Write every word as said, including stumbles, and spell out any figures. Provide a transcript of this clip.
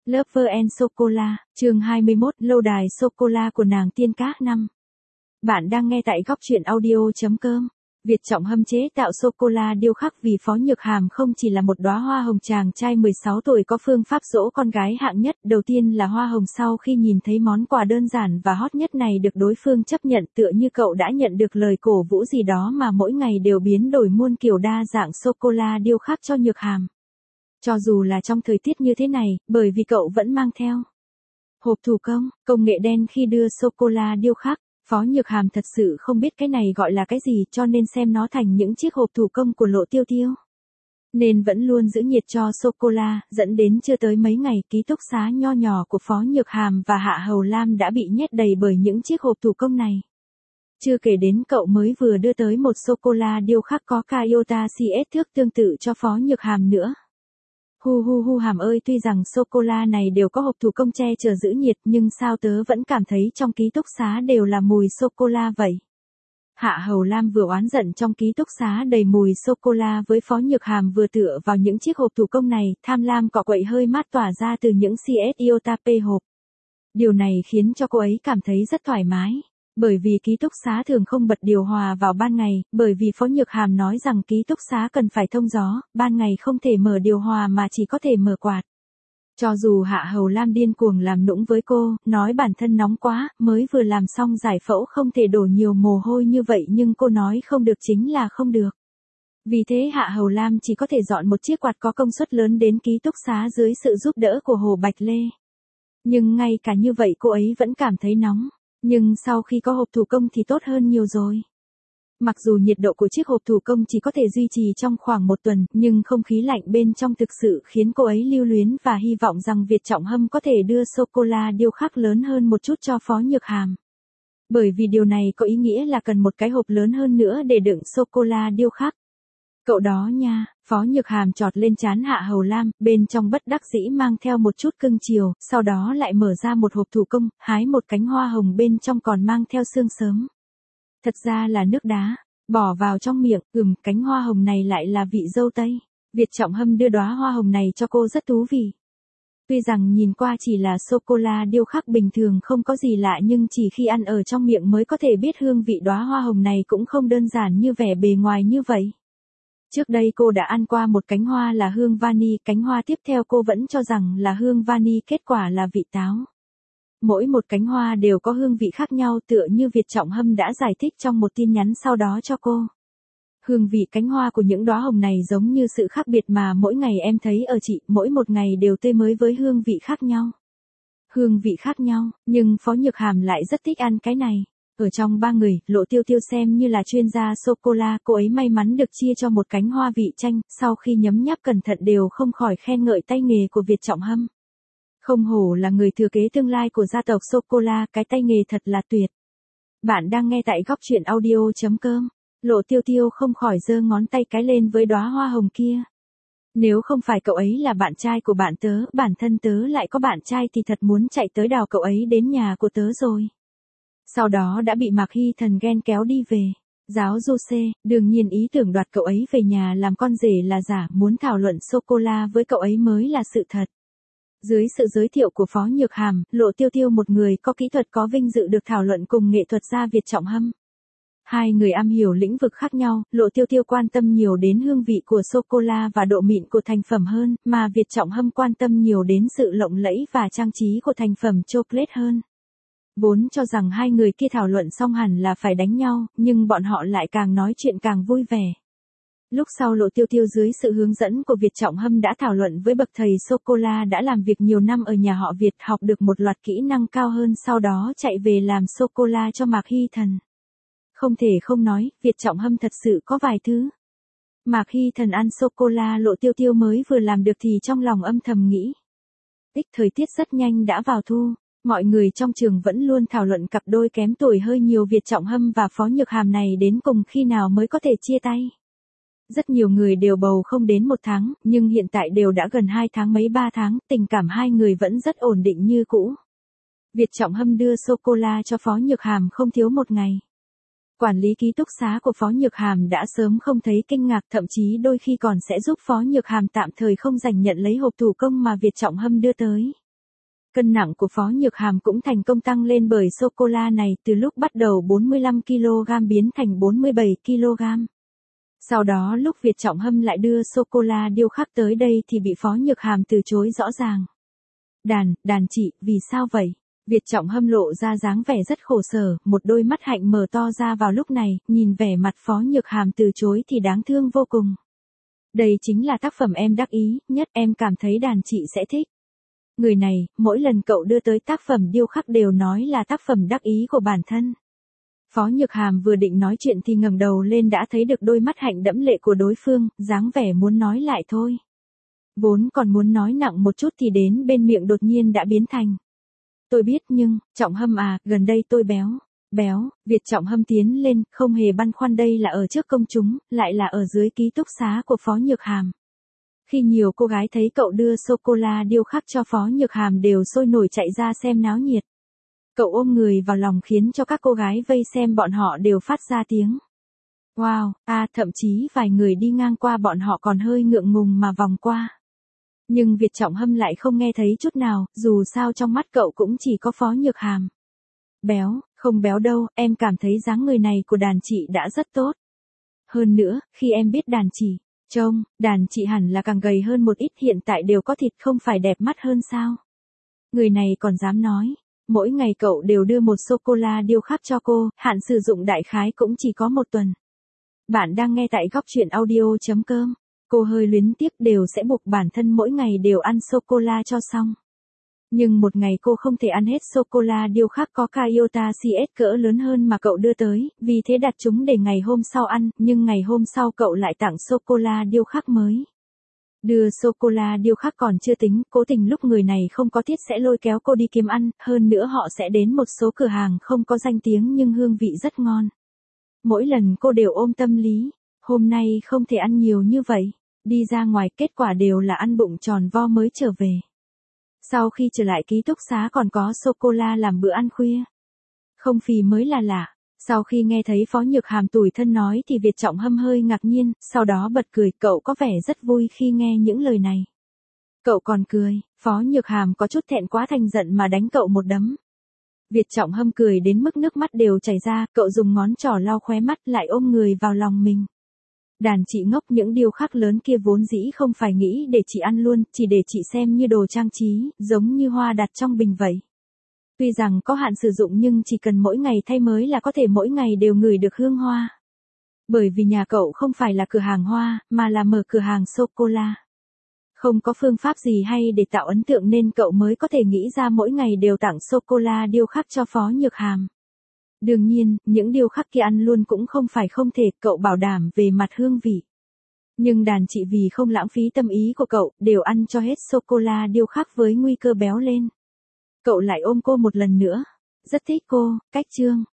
Lover and Sô-cô-la, chương hai mươi mốt, lâu đài sô-cô-la của nàng tiên cát năm. Bạn đang nghe tại góc truyện audio chấm com. Việt Trọng Hâm chế tạo sô-cô-la điêu khắc vì Phó Nhược Hàm không chỉ là một đóa hoa hồng chàng trai mười sáu tuổi có phương pháp dỗ con gái hạng nhất. Đầu tiên là hoa hồng sau khi nhìn thấy món quà đơn giản và hot nhất này được đối phương chấp nhận tựa như cậu đã nhận được lời cổ vũ gì đó mà mỗi ngày đều biến đổi muôn kiểu đa dạng sô-cô-la điêu khắc cho Nhược Hàm. Cho dù là trong thời tiết như thế này, bởi vì cậu vẫn mang theo hộp thủ công, công nghệ đen khi đưa sô-cô-la điêu khắc. Phó Nhược Hàm thật sự không biết cái này gọi là cái gì cho nên xem nó thành những chiếc hộp thủ công của Lộ Tiêu Tiêu. Nên vẫn luôn giữ nhiệt cho sô-cô-la, dẫn đến chưa tới mấy ngày ký túc xá nho nhỏ của Phó Nhược Hàm và Hạ Hầu Lam đã bị nhét đầy bởi những chiếc hộp thủ công này. Chưa kể đến cậu mới vừa đưa tới một sô-cô-la điêu khắc có Kayota xê ét thước tương tự cho Phó Nhược Hàm nữa. Hu hu hu Hàm ơi, tuy rằng sô-cô-la này đều có hộp thủ công che chở giữ nhiệt nhưng sao tớ vẫn cảm thấy trong ký túc xá đều là mùi sô-cô-la vậy. Hạ Hầu Lam vừa oán giận trong ký túc xá đầy mùi sô-cô-la với Phó Nhược Hàm vừa tựa vào những chiếc hộp thủ công này, tham lam cọ quậy hơi mát tỏa ra từ những xê ét Iota P hộp. Điều này khiến cho cô ấy cảm thấy rất thoải mái. Bởi vì ký túc xá thường không bật điều hòa vào ban ngày, bởi vì Phó Nhược Hàm nói rằng ký túc xá cần phải thông gió, ban ngày không thể mở điều hòa mà chỉ có thể mở quạt. Cho dù Hạ Hầu Lam điên cuồng làm nũng với cô, nói bản thân nóng quá, mới vừa làm xong giải phẫu không thể đổ nhiều mồ hôi như vậy nhưng cô nói không được chính là không được. Vì thế Hạ Hầu Lam chỉ có thể dọn một chiếc quạt có công suất lớn đến ký túc xá dưới sự giúp đỡ của Hồ Bạch Lê. Nhưng ngay cả như vậy cô ấy vẫn cảm thấy nóng. Nhưng sau khi có hộp thủ công thì tốt hơn nhiều rồi. Mặc dù nhiệt độ của chiếc hộp thủ công chỉ có thể duy trì trong khoảng một tuần, nhưng không khí lạnh bên trong thực sự khiến cô ấy lưu luyến và hy vọng rằng Việt Trọng Hâm có thể đưa sô-cô-la điêu khắc lớn hơn một chút cho Phó Nhược Hàm. Bởi vì điều này có ý nghĩa là cần một cái hộp lớn hơn nữa để đựng sô-cô-la điêu khắc. Cậu đó nha, Phó Nhược Hàm chọt lên trán Hạ Hầu Lam, bên trong bất đắc dĩ mang theo một chút cưng chiều, sau đó lại mở ra một hộp thủ công, hái một cánh hoa hồng bên trong còn mang theo xương sớm. Thật ra là nước đá, bỏ vào trong miệng, ừm, cánh hoa hồng này lại là vị dâu tây. Việt Trọng Hâm đưa đóa hoa hồng này cho cô rất thú vị. Tuy rằng nhìn qua chỉ là sô-cô-la điêu khắc bình thường không có gì lạ nhưng chỉ khi ăn ở trong miệng mới có thể biết hương vị đóa hoa hồng này cũng không đơn giản như vẻ bề ngoài như vậy. Trước đây cô đã ăn qua một cánh hoa là hương vani, cánh hoa tiếp theo cô vẫn cho rằng là hương vani, kết quả là vị táo. Mỗi một cánh hoa đều có hương vị khác nhau tựa như Việt Trọng Hâm đã giải thích trong một tin nhắn sau đó cho cô. Hương vị cánh hoa của những đóa hồng này giống như sự khác biệt mà mỗi ngày em thấy ở chị, mỗi một ngày đều tươi mới với hương vị khác nhau. Hương vị khác nhau, nhưng Phó Nhược Hàm lại rất thích ăn cái này. Ở trong ba người, Lộ Tiêu Tiêu xem như là chuyên gia sô-cô-la, cô ấy may mắn được chia cho một cánh hoa vị chanh, sau khi nhấm nháp cẩn thận đều không khỏi khen ngợi tay nghề của Việt Trọng Hâm. Không hổ là người thừa kế tương lai của gia tộc sô-cô-la, cái tay nghề thật là tuyệt. Bạn đang nghe tại góc truyện audio chấm com. Lộ Tiêu Tiêu không khỏi giơ ngón tay cái lên với đóa hoa hồng kia. Nếu không phải cậu ấy là bạn trai của bạn tớ, bản thân tớ lại có bạn trai thì thật muốn chạy tới đào cậu ấy đến nhà của tớ rồi. Sau đó đã bị Mạc Hy Thần ghen kéo đi về. Giáo du C, đương nhiên ý tưởng đoạt cậu ấy về nhà làm con rể là giả, muốn thảo luận sô-cô-la với cậu ấy mới là sự thật. Dưới sự giới thiệu của Phó Nhược Hàm, Lộ Tiêu Tiêu một người có kỹ thuật có vinh dự được thảo luận cùng nghệ thuật gia Việt Trọng Hâm. Hai người am hiểu lĩnh vực khác nhau, Lộ Tiêu Tiêu quan tâm nhiều đến hương vị của sô-cô-la và độ mịn của thành phẩm hơn, mà Việt Trọng Hâm quan tâm nhiều đến sự lộng lẫy và trang trí của thành phẩm chocolate hơn. Vốn cho rằng hai người kia thảo luận xong hẳn là phải đánh nhau, nhưng bọn họ lại càng nói chuyện càng vui vẻ. Lúc sau Lộ Tiêu Tiêu dưới sự hướng dẫn của Việt Trọng Hâm đã thảo luận với bậc thầy sô-cô-la đã làm việc nhiều năm ở nhà họ Việt, học được một loạt kỹ năng cao hơn, sau đó chạy về làm sô-cô-la cho Mạc Hy Thần. Không thể không nói, Việt Trọng Hâm thật sự có vài thứ. Mạc Hy Thần ăn sô-cô-la Lộ Tiêu Tiêu mới vừa làm được thì trong lòng âm thầm nghĩ. Tích thời tiết rất nhanh đã vào thu. Mọi người trong trường vẫn luôn thảo luận cặp đôi kém tuổi hơi nhiều Việt Trọng Hâm và Phó Nhược Hàm này đến cùng khi nào mới có thể chia tay. Rất nhiều người đều bầu không đến một tháng, nhưng hiện tại đều đã gần hai tháng mấy ba tháng, tình cảm hai người vẫn rất ổn định như cũ. Việt Trọng Hâm đưa sô-cô-la cho Phó Nhược Hàm không thiếu một ngày. Quản lý ký túc xá của Phó Nhược Hàm đã sớm không thấy kinh ngạc, thậm chí đôi khi còn sẽ giúp Phó Nhược Hàm tạm thời không dành nhận lấy hộp thủ công mà Việt Trọng Hâm đưa tới. Cân nặng của Phó Nhược Hàm cũng thành công tăng lên bởi sô-cô-la này, từ lúc bắt đầu bốn mươi lăm ki lô gam biến thành bốn mươi bảy ki lô gam. Sau đó lúc Việt Trọng Hâm lại đưa sô-cô-la điêu khắc tới đây thì bị Phó Nhược Hàm từ chối rõ ràng. Đàn, đàn chị, vì sao vậy? Việt Trọng Hâm lộ ra dáng vẻ rất khổ sở, một đôi mắt hạnh mở to ra vào lúc này, nhìn vẻ mặt Phó Nhược Hàm từ chối thì đáng thương vô cùng. Đây chính là tác phẩm em đắc ý nhất, em cảm thấy đàn chị sẽ thích. Người này, mỗi lần cậu đưa tới tác phẩm điêu khắc đều nói là tác phẩm đắc ý của bản thân. Phó Nhược Hàm vừa định nói chuyện thì ngẩng đầu lên đã thấy được đôi mắt hạnh đẫm lệ của đối phương, dáng vẻ muốn nói lại thôi. Vốn còn muốn nói nặng một chút thì đến bên miệng đột nhiên đã biến thành. Tôi biết nhưng, Trọng Hâm à, gần đây tôi béo. Béo, Việt Trọng Hâm tiến lên, không hề băn khoăn đây là ở trước công chúng, lại là ở dưới ký túc xá của Phó Nhược Hàm. Khi nhiều cô gái thấy cậu đưa sô-cô-la điêu khắc cho Phó Nhược Hàm đều sôi nổi chạy ra xem náo nhiệt. Cậu ôm người vào lòng khiến cho các cô gái vây xem bọn họ đều phát ra tiếng. Wow, à thậm chí vài người đi ngang qua bọn họ còn hơi ngượng ngùng mà vòng qua. Nhưng Việt Trọng Hâm lại không nghe thấy chút nào, dù sao trong mắt cậu cũng chỉ có Phó Nhược Hàm. Béo, không béo đâu, em cảm thấy dáng người này của đàn chị đã rất tốt. Hơn nữa, khi em biết đàn chị, trông, đàn chị hẳn là càng gầy hơn một ít, hiện tại đều có thịt không phải đẹp mắt hơn sao. Người này còn dám nói, mỗi ngày cậu đều đưa một sô-cô-la điêu khắc cho cô, hạn sử dụng đại khái cũng chỉ có một tuần. Bạn đang nghe tại góc truyện audio chấm com. Cô hơi luyến tiếc đều sẽ buộc bản thân mỗi ngày đều ăn sô-cô-la cho xong. Nhưng một ngày cô không thể ăn hết sô-cô-la điêu khắc có Iota xê ét cỡ lớn hơn mà cậu đưa tới, vì thế đặt chúng để ngày hôm sau ăn, nhưng ngày hôm sau cậu lại tặng sô-cô-la điêu khắc mới. Đưa sô-cô-la điêu khắc còn chưa tính, cố tình lúc người này không có tiết sẽ lôi kéo cô đi kiếm ăn, hơn nữa họ sẽ đến một số cửa hàng không có danh tiếng nhưng hương vị rất ngon. Mỗi lần cô đều ôm tâm lý, hôm nay không thể ăn nhiều như vậy, đi ra ngoài kết quả đều là ăn bụng tròn vo mới trở về. Sau khi trở lại ký túc xá còn có sô-cô-la làm bữa ăn khuya. Không phì mới là lạ. Sau khi nghe thấy Phó Nhược Hàm tủi thân nói thì Việt Trọng Hâm hơi ngạc nhiên, sau đó bật cười, cậu có vẻ rất vui khi nghe những lời này. Cậu còn cười, Phó Nhược Hàm có chút thẹn quá thành giận mà đánh cậu một đấm. Việt Trọng Hâm cười đến mức nước mắt đều chảy ra, cậu dùng ngón trỏ lau khóe mắt lại ôm người vào lòng mình. Đàn chị ngốc, những điêu khắc lớn kia vốn dĩ không phải nghĩ để chị ăn luôn, chỉ để chị xem như đồ trang trí, giống như hoa đặt trong bình vậy. Tuy rằng có hạn sử dụng nhưng chỉ cần mỗi ngày thay mới là có thể mỗi ngày đều ngửi được hương hoa. Bởi vì nhà cậu không phải là cửa hàng hoa, mà là mở cửa hàng sô-cô-la. Không có phương pháp gì hay để tạo ấn tượng nên cậu mới có thể nghĩ ra mỗi ngày đều tặng sô-cô-la điêu khắc cho Phó Nhược Hàm. Đương nhiên, những điêu khắc kia ăn luôn cũng không phải không thể, cậu bảo đảm về mặt hương vị. Nhưng đàn chị vì không lãng phí tâm ý của cậu, đều ăn cho hết sô-cô-la điêu khắc với nguy cơ béo lên. Cậu lại ôm cô một lần nữa. Rất thích cô, cách chương.